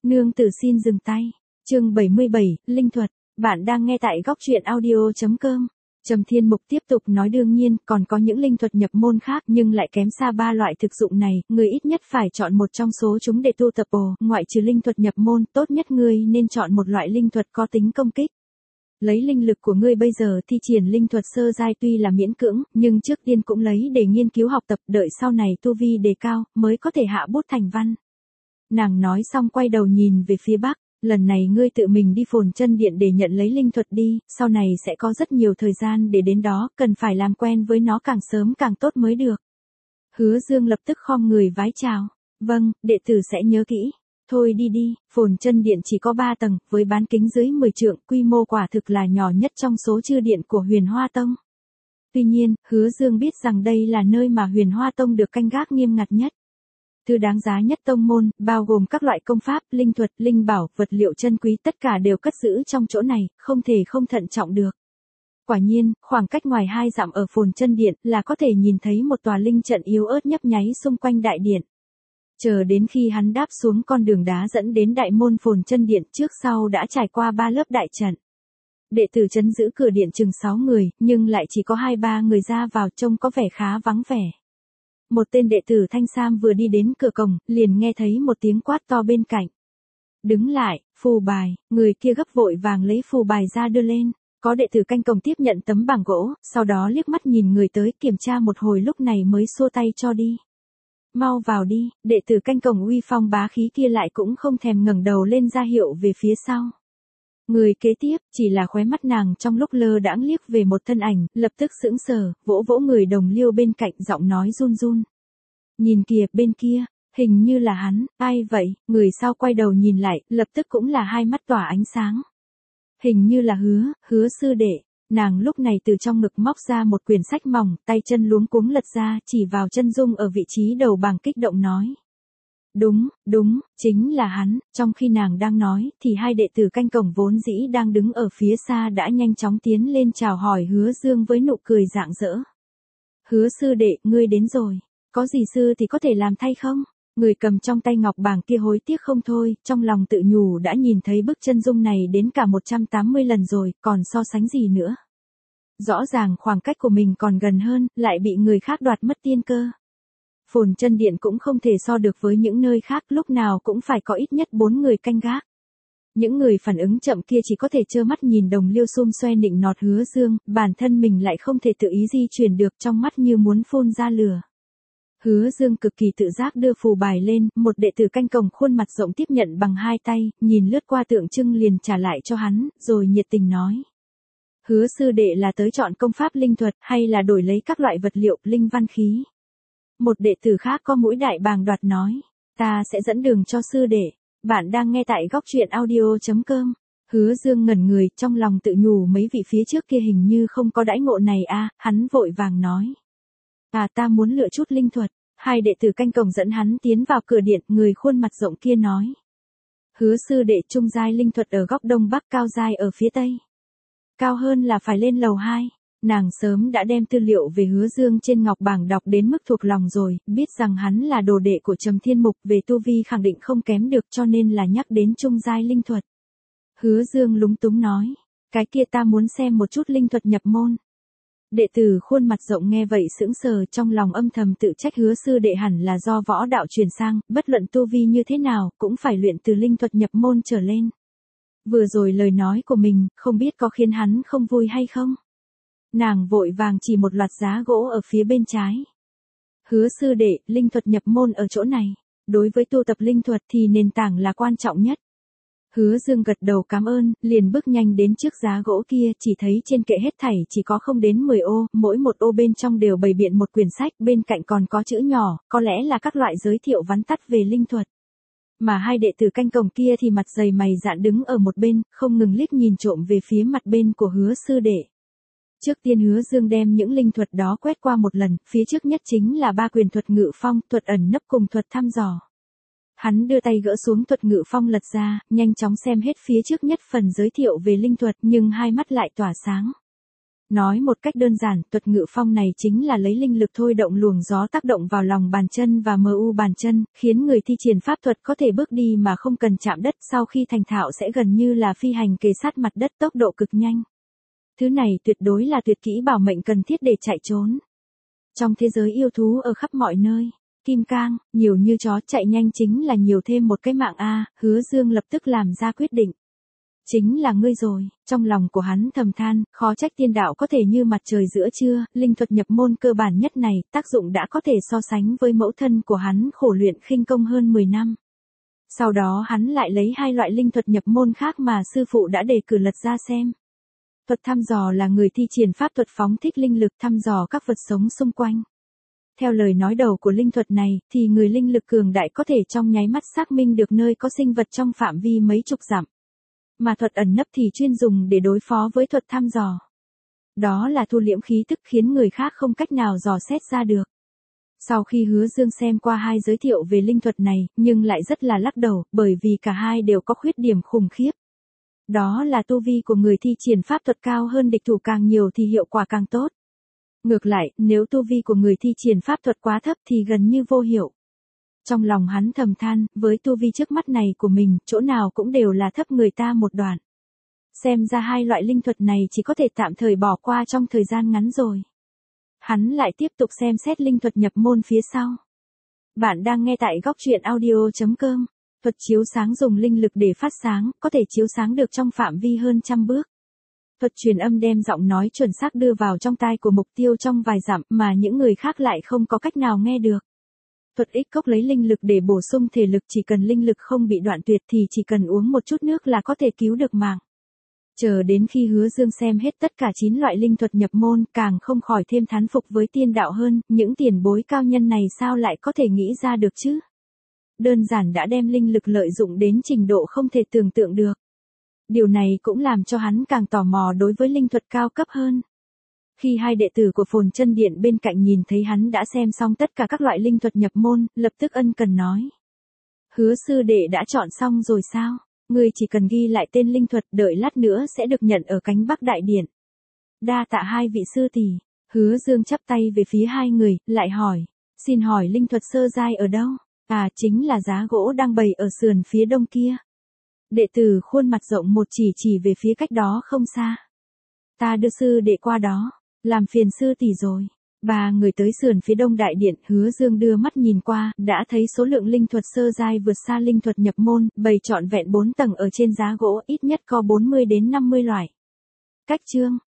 Nương tử xin dừng tay. Chương 77, Linh thuật. Bạn đang nghe tại góc truyện audio.com. Trầm Thiên Mục tiếp tục nói đương nhiên, còn có những linh thuật nhập môn khác nhưng lại kém xa ba loại thực dụng này, người ít nhất phải chọn một trong số chúng để tu tập. Ngoại trừ linh thuật nhập môn, tốt nhất ngươi nên chọn một loại linh thuật có tính công kích. Lấy linh lực của ngươi bây giờ thi triển linh thuật sơ giai tuy là miễn cưỡng, nhưng trước tiên cũng lấy để nghiên cứu học tập, đợi sau này tu vi đề cao, mới có thể hạ bút thành văn. Nàng nói xong quay đầu nhìn về phía bắc, lần này ngươi tự mình đi Phồn Chân Điện để nhận lấy linh thuật đi, sau này sẽ có rất nhiều thời gian để đến đó, cần phải làm quen với nó càng sớm càng tốt mới được. Hứa Dương lập tức khom người vái chào, vâng, đệ tử sẽ nhớ kỹ. Thôi đi đi, Phồn Chân Điện chỉ có 3 tầng, với bán kính dưới 10 trượng, quy mô quả thực là nhỏ nhất trong số chư điện của Huyền Hoa Tông. Tuy nhiên, Hứa Dương biết rằng đây là nơi mà Huyền Hoa Tông được canh gác nghiêm ngặt nhất. Thứ đáng giá nhất tông môn, bao gồm các loại công pháp, linh thuật, linh bảo, vật liệu chân quý tất cả đều cất giữ trong chỗ này, không thể không thận trọng được. Quả nhiên, khoảng cách ngoài 2 dặm ở Phồn Chân Điện là có thể nhìn thấy một tòa linh trận yếu ớt nhấp nháy xung quanh đại điện. Chờ đến khi hắn đáp xuống con đường đá dẫn đến đại môn Phồn Chân Điện, trước sau đã trải qua 3 lớp đại trận. Đệ tử trấn giữ cửa điện chừng 6 người, nhưng lại chỉ có 2-3 người ra vào, trông có vẻ khá vắng vẻ. Một tên đệ tử thanh sam vừa đi đến cửa cổng, liền nghe thấy một tiếng quát to bên cạnh. Đứng lại, phù bài, người kia gấp vội vàng lấy phù bài ra đưa lên. Có đệ tử canh cổng tiếp nhận tấm bảng gỗ, sau đó liếc mắt nhìn người tới kiểm tra một hồi lúc này mới xua tay cho đi. Mau vào đi, đệ tử canh cổng uy phong bá khí kia lại cũng không thèm ngẩng đầu lên ra hiệu về phía sau. Người kế tiếp, chỉ là khóe mắt nàng trong lúc lơ đãng liếc về một thân ảnh, lập tức sững sờ, vỗ vỗ người đồng liêu bên cạnh, giọng nói run run. Nhìn kìa, bên kia, hình như là hắn, ai vậy? Người sau quay đầu nhìn lại, lập tức cũng là hai mắt tỏa ánh sáng. Hình như là Hứa sư đệ. Nàng lúc này từ trong ngực móc ra một quyển sách mỏng, tay chân luống cuống lật ra, chỉ vào chân dung ở vị trí đầu bảng kích động nói. Đúng, chính là hắn. Trong khi nàng đang nói, thì hai đệ tử canh cổng vốn dĩ đang đứng ở phía xa đã nhanh chóng tiến lên chào hỏi Hứa Dương với nụ cười rạng rỡ. Hứa sư đệ, ngươi đến rồi. Có gì sư thì có thể làm thay không? Người cầm trong tay ngọc bảng kia hối tiếc không thôi, trong lòng tự nhủ đã nhìn thấy bức chân dung này đến cả 180 lần rồi, còn so sánh gì nữa. Rõ ràng khoảng cách của mình còn gần hơn, lại bị người khác đoạt mất tiên cơ. Phồn Chân Điện cũng không thể so được với những nơi khác, lúc nào cũng phải có ít nhất 4 người canh gác. Những người phản ứng chậm kia chỉ có thể trơ mắt nhìn đồng liêu xum xoe nịnh nọt Hứa Dương, bản thân mình lại không thể tự ý di chuyển được, trong mắt như muốn phun ra lửa. Hứa Dương cực kỳ tự giác đưa phù bài lên, một đệ tử canh cổng khuôn mặt rộng tiếp nhận bằng 2 tay, nhìn lướt qua tượng trưng liền trả lại cho hắn, rồi nhiệt tình nói. Hứa sư đệ là tới chọn công pháp linh thuật, hay là đổi lấy các loại vật liệu, linh văn khí? Một đệ tử khác có mũi đại bàng đoạt nói. Ta sẽ dẫn đường cho sư đệ. Bạn đang nghe tại góc truyện audio.com. Hứa Dương ngẩn người, trong lòng tự nhủ mấy vị phía trước kia hình như không có đãi ngộ này à, hắn vội vàng nói. Ta muốn lựa chút linh thuật. Hai đệ tử canh cổng dẫn hắn tiến vào cửa điện, người khuôn mặt rộng kia nói. Hứa sư đệ, trung giai linh thuật ở góc đông bắc, cao giai ở phía tây. Cao hơn là phải lên lầu 2. Nàng sớm đã đem tư liệu về Hứa Dương trên ngọc bảng đọc đến mức thuộc lòng rồi, biết rằng hắn là đồ đệ của Trầm Thiên Mục, về tu vi khẳng định không kém được, cho nên là nhắc đến trung giai linh thuật. Hứa Dương lúng túng nói, cái kia ta muốn xem một chút linh thuật nhập môn. Đệ tử khuôn mặt rộng nghe vậy sững sờ, trong lòng âm thầm tự trách Hứa sư đệ hẳn là do võ đạo chuyển sang, bất luận tu vi như thế nào, cũng phải luyện từ linh thuật nhập môn trở lên. Vừa rồi lời nói của mình, không biết có khiến hắn không vui hay không? Nàng vội vàng chỉ một loạt giá gỗ ở phía bên trái. Hứa sư đệ, linh thuật nhập môn ở chỗ này. Đối với tu tập linh thuật thì nền tảng là quan trọng nhất. Hứa Dương gật đầu cảm ơn, liền bước nhanh đến trước giá gỗ kia, chỉ thấy trên kệ hết thảy chỉ có không đến 10 ô, mỗi một ô bên trong đều bày biện một quyển sách, bên cạnh còn có chữ nhỏ, có lẽ là các loại giới thiệu vắn tắt về linh thuật. Mà hai đệ tử canh cổng kia thì mặt dày mày dạn đứng ở một bên, không ngừng liếc nhìn trộm về phía mặt bên của Hứa sư đệ. Trước tiên Hứa Dương đem những linh thuật đó quét qua một lần, phía trước nhất chính là 3 quyền thuật ngự phong, thuật ẩn nấp cùng thuật thăm dò. Hắn đưa tay gỡ xuống thuật ngự phong lật ra, nhanh chóng xem hết phía trước nhất phần giới thiệu về linh thuật, nhưng hai mắt lại tỏa sáng. Nói một cách đơn giản, thuật ngự phong này chính là lấy linh lực thôi động luồng gió tác động vào lòng bàn chân và MU bàn chân, khiến người thi triển pháp thuật có thể bước đi mà không cần chạm đất, sau khi thành thạo sẽ gần như là phi hành kề sát mặt đất, tốc độ cực nhanh. Thứ này tuyệt đối là tuyệt kỹ bảo mệnh cần thiết để chạy trốn. Trong thế giới yêu thú ở khắp mọi nơi, Kim Cang, nhiều như chó, chạy nhanh chính là nhiều thêm một cái mạng a. Hứa Dương lập tức làm ra quyết định. Chính là ngươi rồi, trong lòng của hắn thầm than, khó trách tiên đạo có thể như mặt trời giữa trưa, linh thuật nhập môn cơ bản nhất này, tác dụng đã có thể so sánh với mẫu thân của hắn khổ luyện khinh công hơn 10 năm. Sau đó hắn lại lấy hai loại linh thuật nhập môn khác mà sư phụ đã đề cử lật ra xem. Thuật thăm dò là người thi triển pháp thuật phóng thích linh lực thăm dò các vật sống xung quanh. Theo lời nói đầu của linh thuật này, thì người linh lực cường đại có thể trong nháy mắt xác minh được nơi có sinh vật trong phạm vi mấy chục dặm. Mà thuật ẩn nấp thì chuyên dùng để đối phó với thuật thăm dò. Đó là thu liễm khí tức khiến người khác không cách nào dò xét ra được. Sau khi Hứa Dương xem qua hai giới thiệu về linh thuật này, nhưng lại rất là lắc đầu, bởi vì cả hai đều có khuyết điểm khủng khiếp. Đó là tu vi của người thi triển pháp thuật cao hơn địch thủ càng nhiều thì hiệu quả càng tốt. Ngược lại, nếu tu vi của người thi triển pháp thuật quá thấp thì gần như vô hiệu. Trong lòng hắn thầm than, với tu vi trước mắt này của mình, chỗ nào cũng đều là thấp người ta một đoạn. Xem ra hai loại linh thuật này chỉ có thể tạm thời bỏ qua trong thời gian ngắn rồi. Hắn lại tiếp tục xem xét linh thuật nhập môn phía sau. Bạn đang nghe tại góc truyện audio.com. Thuật chiếu sáng dùng linh lực để phát sáng, có thể chiếu sáng được trong phạm vi hơn 100 bước. Thuật truyền âm đem giọng nói chuẩn xác đưa vào trong tai của mục tiêu trong vài dặm mà những người khác lại không có cách nào nghe được. Thuật ích cốc lấy linh lực để bổ sung thể lực, chỉ cần linh lực không bị đoạn tuyệt thì chỉ cần uống một chút nước là có thể cứu được mạng. Chờ đến khi Hứa Dương xem hết tất cả 9 loại linh thuật nhập môn, càng không khỏi thêm thán phục với tiên đạo hơn, những tiền bối cao nhân này sao lại có thể nghĩ ra được chứ? Đơn giản đã đem linh lực lợi dụng đến trình độ không thể tưởng tượng được. Điều này cũng làm cho hắn càng tò mò đối với linh thuật cao cấp hơn. Khi hai đệ tử của Phồn Chân Điện bên cạnh nhìn thấy hắn đã xem xong tất cả các loại linh thuật nhập môn, lập tức ân cần nói. Hứa sư đệ đã chọn xong rồi sao? Ngươi chỉ cần ghi lại tên linh thuật, đợi lát nữa sẽ được nhận ở cánh Bắc Đại Điện. Đa tạ hai vị sư tỷ. Hứa Dương chắp tay về phía hai người, lại hỏi. Xin hỏi linh thuật sơ giai ở đâu? À, chính là giá gỗ đang bày ở sườn phía đông kia. Đệ tử khuôn mặt rộng một chỉ về phía cách đó không xa. Ta đưa sư đệ qua đó, làm phiền sư tỷ rồi. Ba người tới sườn phía đông đại điện, Hứa Dương đưa mắt nhìn qua, đã thấy số lượng linh thuật sơ giai vượt xa linh thuật nhập môn, bày trọn vẹn 4 tầng ở trên giá gỗ, ít nhất có 40 đến 50 loại. Cách chương,